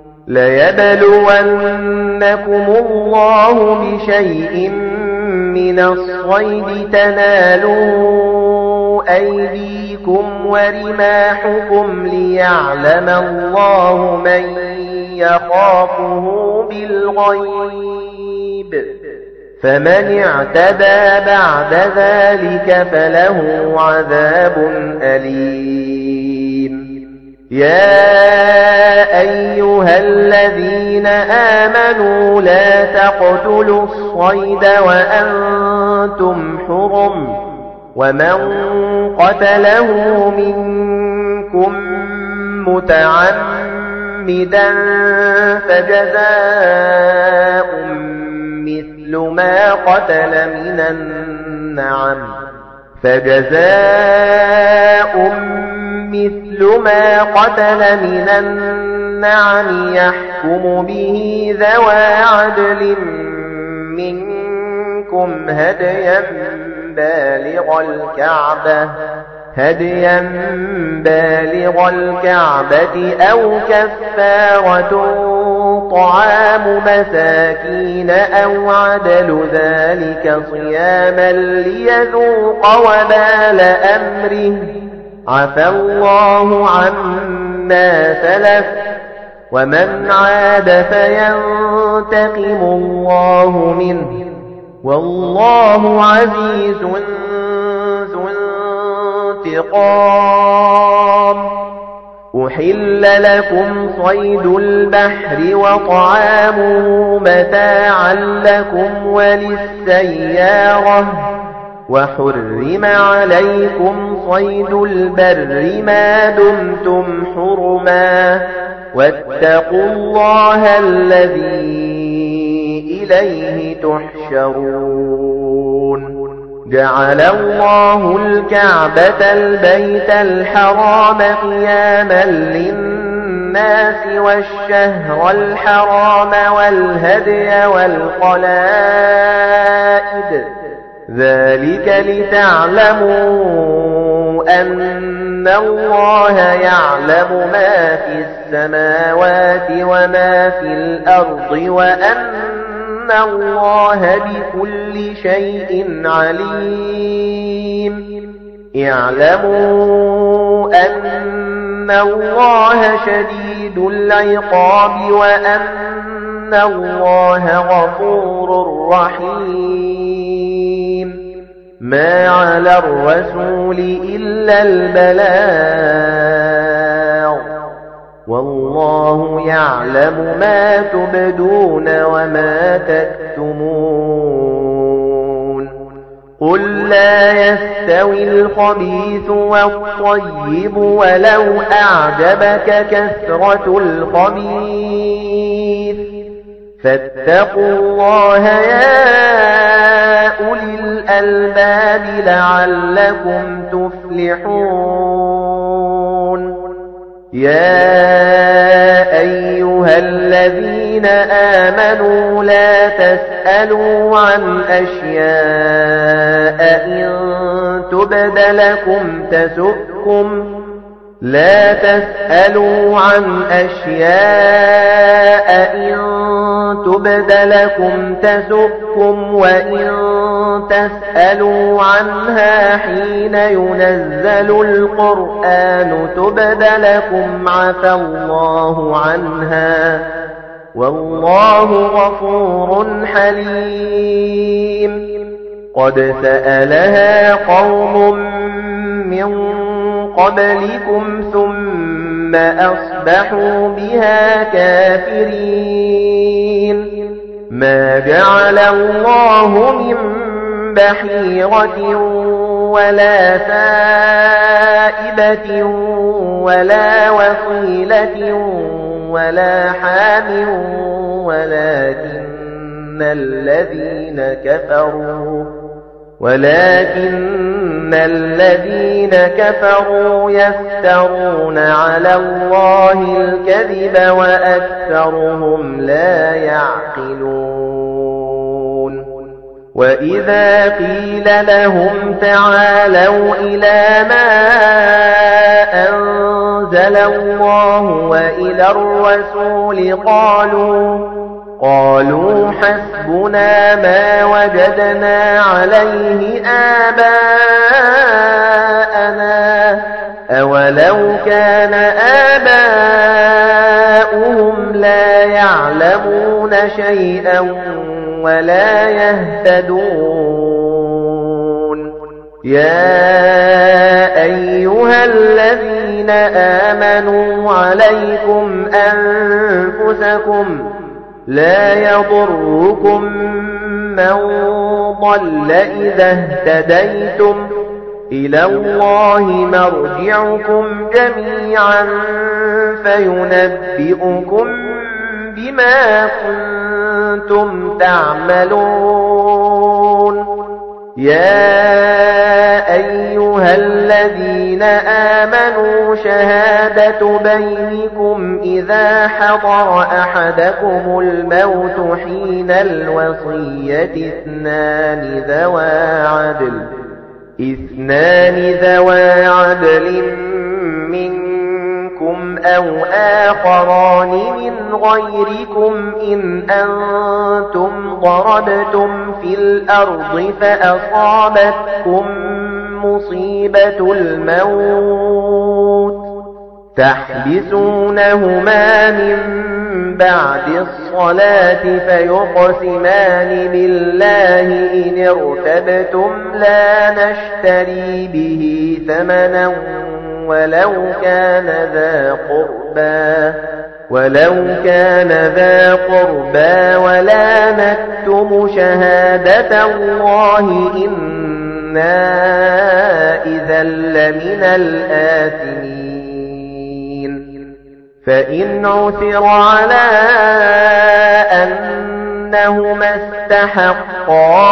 ليبلونكم الله بشيء من الصيد تناله أيديكم ورماحكم ليعلم الله من يخافه بالغيب فمن اعتدى بعد ذلك فله عذاب أليم يا أيها الذين آمنوا لا تقتلوا الصيد وأنتم حرم ومن قتله منكم متعمدا فجزاء مثل ما قتل من النعم فجزاء مثل ما قتل من النعم يحكم به ذوى عدل منكم هديا بالغ الكعبة هديا بالغ الكعبة أو كفارة طعام مساكين أو عدل ذلك صياما ليذوق وبال أمره عفى الله عما سلف ومن عاد فينتقم الله منه والله عزيز ذو انتقام أحل لكم صيد البحر وطعامه متاعا لكم وللسيارة وحرم عليكم صيد البر ما دمتم حرما واتقوا الله الذي إليه تحشرون جعل الله الكعبة البيت الحرام قياما للناس والشهر الحرام والهدي والقلائد ذلك لتعلموا أن الله يعلم ما في السماوات وما في الأرض وأن الله بكل شيء عليم اعلموا أن الله شديد العقاب وأن الله غفور رحيم ما على الرسول إلا البلاغ والله يعلم ما تبدون وما تكتمون قل لا يستوي الخبيث والطيب ولو أعجبك كثرة الخبيث فاتقوا الله يا أولي الألباب لعلكم تفلحون يا أيها الذين آمنوا لا تسألوا عن أشياء إن تبد لكم تسؤكم لا تسألوا عن أشياء إن تبد لكم تسؤكم وإن تسألوا عنها حين ينزل القرآن تبد لكم عفى الله عنها والله غفور حليم. قد سألها قوم من قبلكم ثم أصبحوا بها كافرين. ما جعل الله من بحيرة ولا سائبة ولا وصيلة ولا حام ولكن الذين كفروا ولكن الذين كفروا يفترون على الله الكذب وأكثرهم لا يعقلون. وإذا قيل لهم تعالوا إلى ما أنزل الله وإلى الرسول قالوا قالوا حسبنا ما وجدنا عليه آباءنا أولو كان آباؤهم لا يعلمون شيئا ولا يهتدون. يا أيها الذين آمنوا عليكم أنفسكم لا يضركم من ضل إذا اهتديتم إلى الله مرجعكم جميعا فينبئكم بما كنتم تعملون. يا أيها الذين آمنوا شهادة بينكم إذا حضر أحدكم الموت حين الوصية اثنان ذوى عدل اثنان ذوى عدل منكم أو آخران من غيركم إن أنتم ضربتم في الأرض فأصابتكم مصيبة الموت تحبسونهما من بعد الصلاة فيقسمان بالله إن ارتبتم لا نشتري به ثمنا ولو كان ذا قربى ولو كان ذا قربى ولا نكتم شهادة الله إنا إذا لمن الآثمين. فإن عثر على أنهما استحقا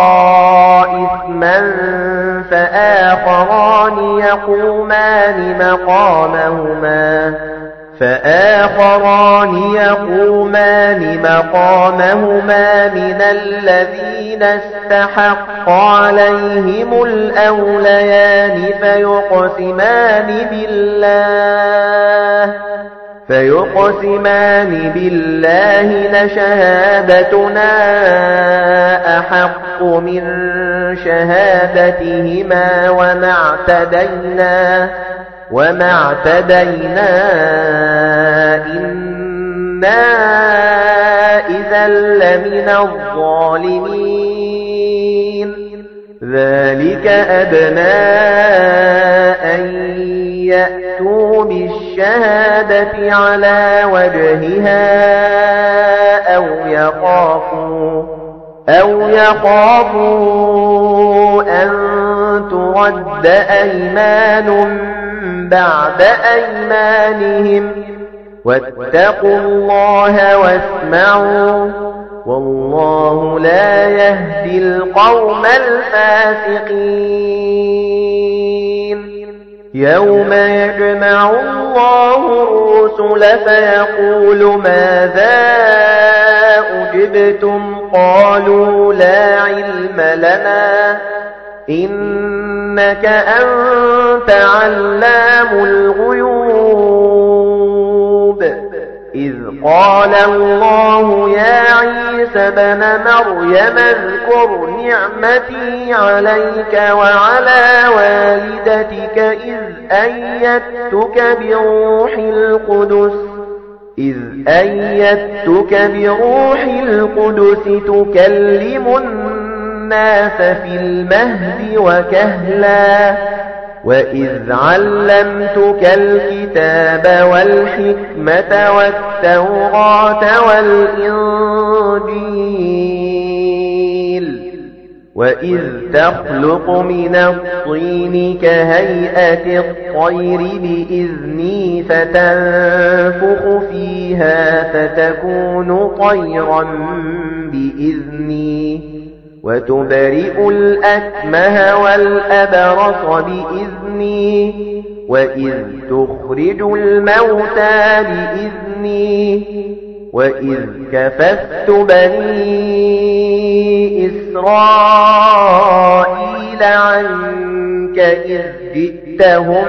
إثما فآخران يقومان مقامهما فآخران يقومان مقامهما من الذين استحق عليهم الأوليان فيقسمان بالله فيقسمان بالله لشهادتنا أحق من شهادتهما وما اعتدينا وما اعتدينا إنا إذا لمن الظالمين. ذلك أدنى أن يأتوا بالشهادة على وجهها أو يخافوا أو يخافوا أن ترد أيمان بعد أيمانهم واتقوا الله واسمعوا والله لا يهدي القوم الفاسقين. يوم يجمع الله الرسل فيقول ماذا أجبتم قالوا لا علم لنا إنك أنت علام الغيوب. إذ قال الله يا عيسى ابن مريم اذكر نعمتي عليك وعلى والدتك إذ أيدتك بروح القدس إذ أيدتك بروح القدس تكلم الناس في المهد وكهلا وإذ علمتك الكتاب والحكمة والتوراة والإنجيل وإذ تخلق من الطين كهيئة الطير بإذني فتنفخ فيها فتكون طيرا بإذني وتبرئ الأكمه والأبرص بإذني وإذ تخرج الموتى بإذني وإذ كففت بني إسرائيل عنك إذ جئتهم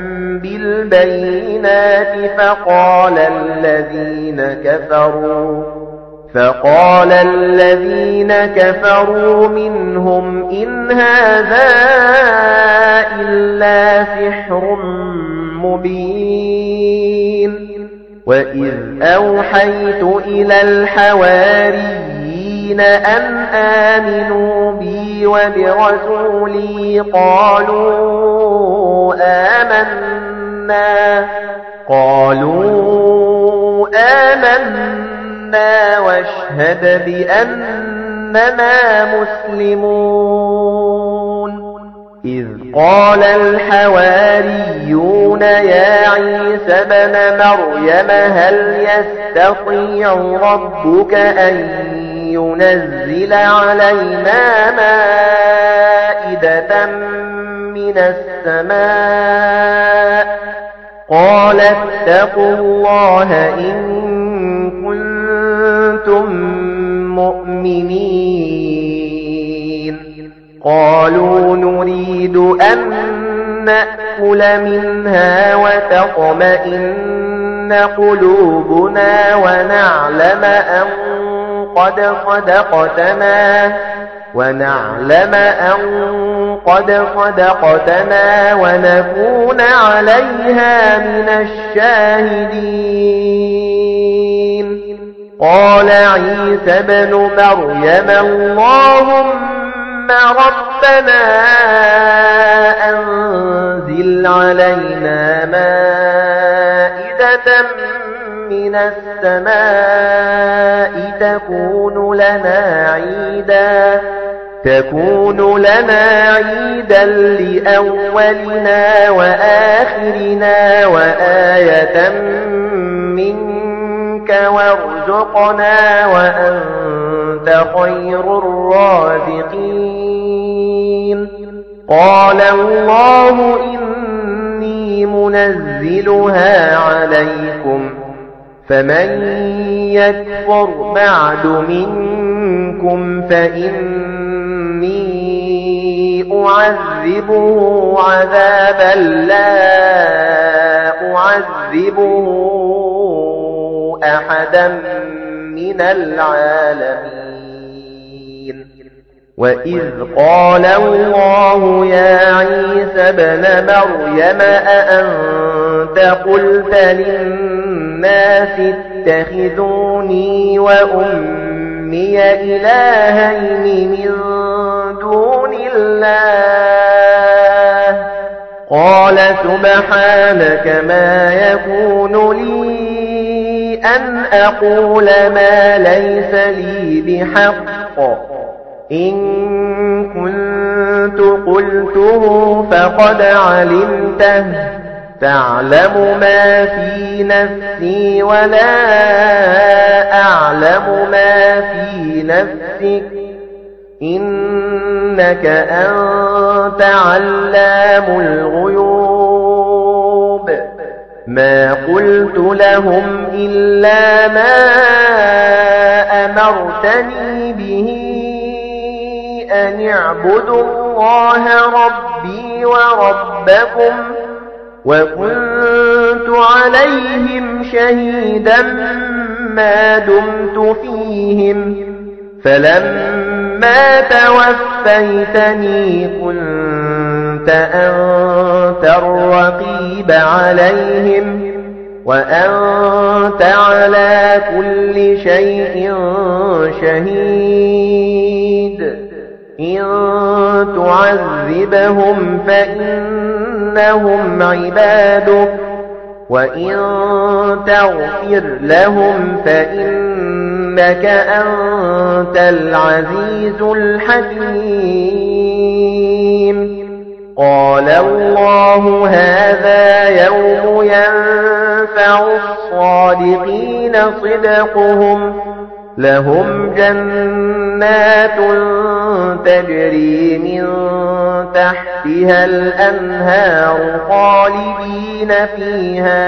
بالبينات فقال الذين كفروا فقال الذين كفروا منهم إن هذا إلا سحر مبين وإذ أوحيت إلى الحواريين أن آمنوا بي وبرسولي قالوا آمنا قالوا آمنا واشهد بأننا مسلمون إذ قال الحواريون يا عيسى ابن مريم هل يستطيع ربك أن ينزل علينا مائدة من السماء قال اتقوا الله إن كنتم مؤمنين قالوا نريد أن نأكل منها وتطمئن قلوبنا ونعلم أن قد صدقتنا ونعلم أن قد صدقتنا ونكون عليها من الشاهدين قال عيسى ابن مريم اللهم ربنا أنزل علينا مائدة من السماء تكون لنا عيدا تكون لنا عيدا لأولنا وآخرنا وآية منك وارزقنا وأنت خير الرازقين قال الله إني منزلها عليكم فمن يكفر بعد منكم فإني أعذبه عذابا لا أعذبه أحدا من العالمين وإذ قال الله يا عيسى ابن مريم أأنت قلت للناس اتخذوني وأمي إلهين من دون الله قال سبحانك ما يكون لي أن أقول ما ليس لي بحق إن كنت قلته فقد علمته تعلم ما في نفسي ولا أعلم ما في نفسك إنك أنت علام الغيوب ما قلت لهم إلا ما أمرتني به أن اعبدوا الله ربي وربكم وكنت عليهم شهيدا ما دمت فيهم فلما توفيتني كنت أنت الرقيب عليهم وأنت على كل شيء شهيد إن تعذبهم فإنهم عبادك وإن تغفر لهم فإنك أنت العزيز الحكيم قال الله هذا يوم ينفع الصادقين صدقهم لهم جنات تجري من تحتها الأنهار خالدين فيها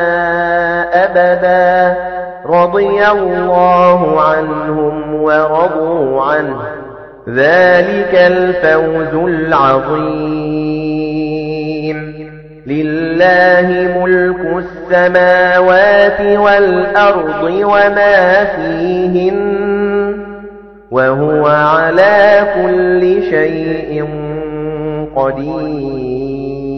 أبدا رضي الله عنهم ورضوا عنه ذلك الفوز العظيم لله ملك السماوات والأرض وما فيهن وهو على كل شيء قدير